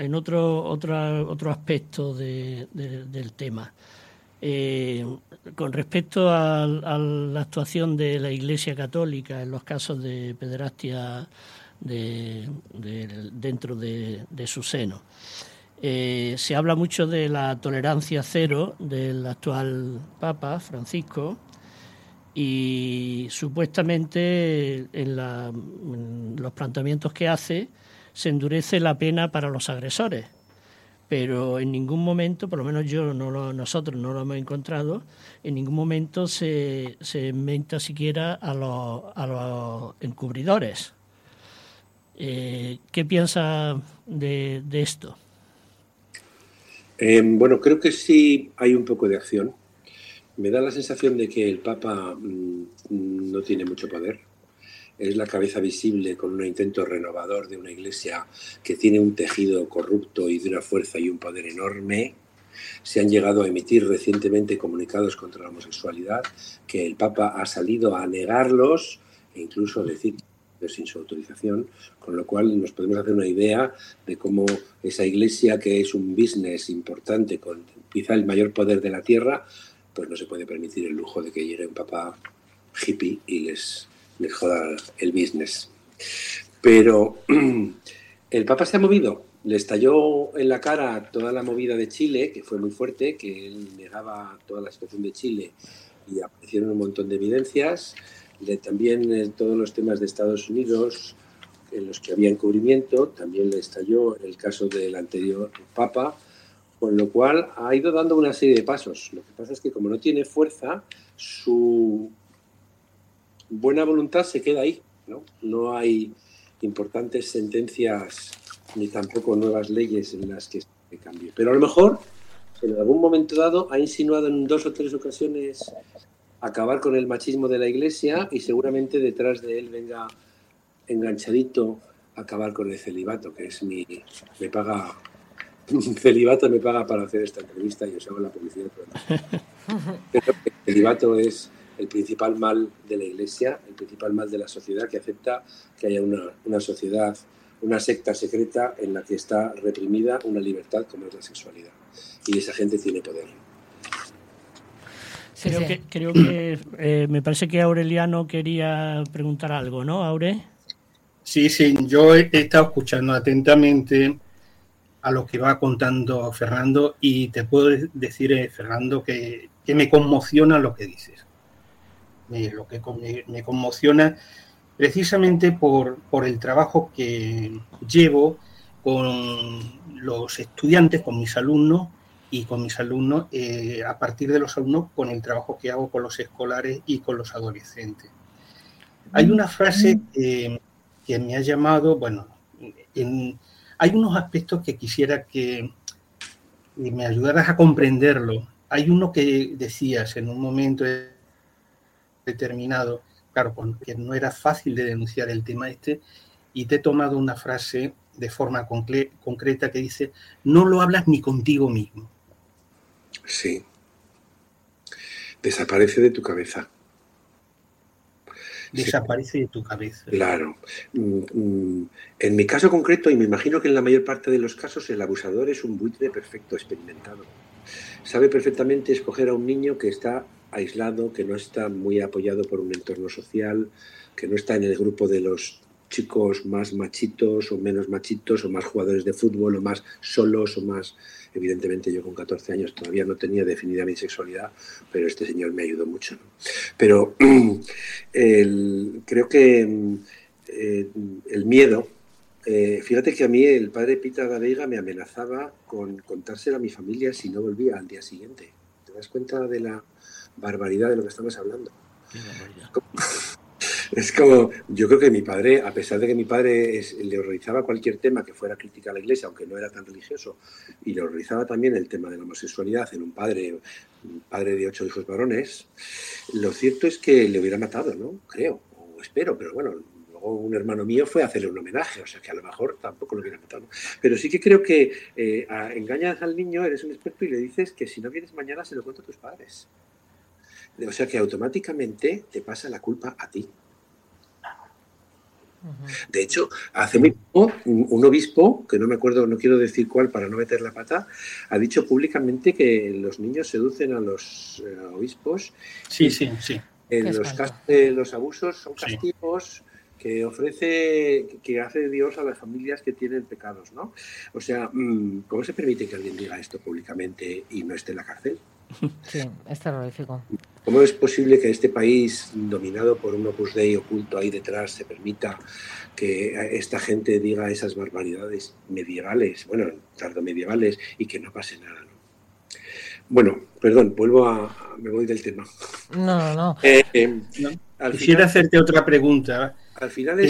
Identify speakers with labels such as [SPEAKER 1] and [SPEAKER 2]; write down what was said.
[SPEAKER 1] otro aspecto del tema. Con respecto a la actuación de la Iglesia Católica en los casos de pederastia dentro de su seno. Se habla mucho de la tolerancia cero del actual Papa Francisco y supuestamente en los planteamientos que hace se endurece la pena para los agresores, pero en ningún momento, por lo menos nosotros no lo hemos encontrado, en ningún momento se inventa siquiera a los encubridores. ¿Qué piensa de esto?
[SPEAKER 2] Bueno, creo que sí hay un poco de acción. Me da la sensación de que el Papa no tiene mucho poder. Es la cabeza visible con un intento renovador de una iglesia que tiene un tejido corrupto y de una fuerza y un poder enorme. Se han llegado a emitir recientemente comunicados contra la homosexualidad, que el Papa ha salido a negarlos e incluso a decir sin su autorización, con lo cual nos podemos hacer una idea de cómo esa iglesia, que es un business importante con quizá el mayor poder de la tierra, pues no se puede permitir el lujo de que llegue un papa hippie y les joda el business. Pero el papa se ha movido, le estalló en la cara toda la movida de Chile, que fue muy fuerte, que él negaba toda la situación de Chile y aparecieron un montón de evidencias. También todos los temas de Estados Unidos en los que había encubrimiento, también le estalló en el caso del anterior papa, con lo cual ha ido dando una serie de pasos. Lo que pasa es que como no tiene fuerza, su buena voluntad se queda ahí, ¿no? No hay importantes sentencias ni tampoco nuevas leyes en las que se cambie. Pero a lo mejor, en algún momento dado, ha insinuado en 2 o 3 ocasiones acabar con el machismo de la Iglesia y seguramente detrás de él venga enganchadito a acabar con el celibato, que es me paga celibato, me paga para hacer esta entrevista y os hago la publicidad. Creo que el celibato es el principal mal de la Iglesia, el principal mal de la sociedad, que acepta que haya una sociedad, una secta secreta en la que está reprimida una libertad como es la sexualidad. Y esa gente tiene poder.
[SPEAKER 1] Creo que me parece que Aureliano quería preguntar algo, ¿no, Aure?
[SPEAKER 3] Sí, yo he estado escuchando atentamente a lo que va contando Fernando y te puedo decir, Fernando, que me conmociona lo que dices. Lo que me conmociona precisamente por el trabajo que llevo con los estudiantes, con mis alumnos, y con mis alumnos, a partir de los alumnos, con el trabajo que hago con los escolares y con los adolescentes. Hay una frase que me ha llamado, hay unos aspectos que quisiera que me ayudaras a comprenderlo. Hay uno que decías en un momento determinado, claro, que no era fácil de denunciar el tema y te he tomado una frase de forma concreta que dice: no lo hablas ni contigo mismo.
[SPEAKER 2] Sí. Desaparece de tu cabeza.
[SPEAKER 3] Desaparece de tu cabeza.
[SPEAKER 2] Claro. En mi caso concreto, y me imagino que en la mayor parte de los casos, el abusador es un buitre perfecto, experimentado. Sabe perfectamente escoger a un niño que está aislado, que no está muy apoyado por un entorno social, que no está en el grupo de los chicos más machitos o menos machitos, o más jugadores de fútbol, o más solos, o más... Evidentemente yo con 14 años todavía no tenía definida mi sexualidad, pero este señor me ayudó mucho, ¿no? Pero creo que el miedo... fíjate que a mí el padre Pita da Veiga me amenazaba con contárselo a mi familia si no volvía al día siguiente. ¿Te das cuenta de la barbaridad de lo que estamos hablando? Es como, yo creo que mi padre, a pesar de que mi padre le horrorizaba cualquier tema que fuera crítica a la Iglesia, aunque no era tan religioso, y le horrorizaba también el tema de la homosexualidad en un padre de 8 hijos varones, lo cierto es que le hubiera matado, ¿no? Creo, o espero, pero bueno, luego un hermano mío fue a hacerle un homenaje, o sea que a lo mejor tampoco lo hubiera matado. Pero sí que creo que engañas al niño, eres un experto y le dices que si no vienes mañana se lo cuento a tus padres. O sea que automáticamente te pasa la culpa a ti. De hecho, hace muy poco, un obispo, que no me acuerdo, no quiero decir cuál para no meter la pata, ha dicho públicamente que los niños seducen a los obispos.
[SPEAKER 3] Sí.
[SPEAKER 2] En los casos de los abusos son castigos que hace Dios a las familias que tienen pecados, ¿no? O sea, ¿cómo se permite que alguien diga esto públicamente y no esté en la cárcel?
[SPEAKER 4] Sí, es terrorífico.
[SPEAKER 2] ¿Cómo es posible que este país, dominado por un Opus Dei oculto ahí detrás, se permita que esta gente diga esas barbaridades medievales, bueno, tardomedievales, y que no pase nada, ¿no? Bueno, perdón, me voy del tema.
[SPEAKER 4] No.
[SPEAKER 3] Quisiera hacerte otra pregunta.
[SPEAKER 2] Al final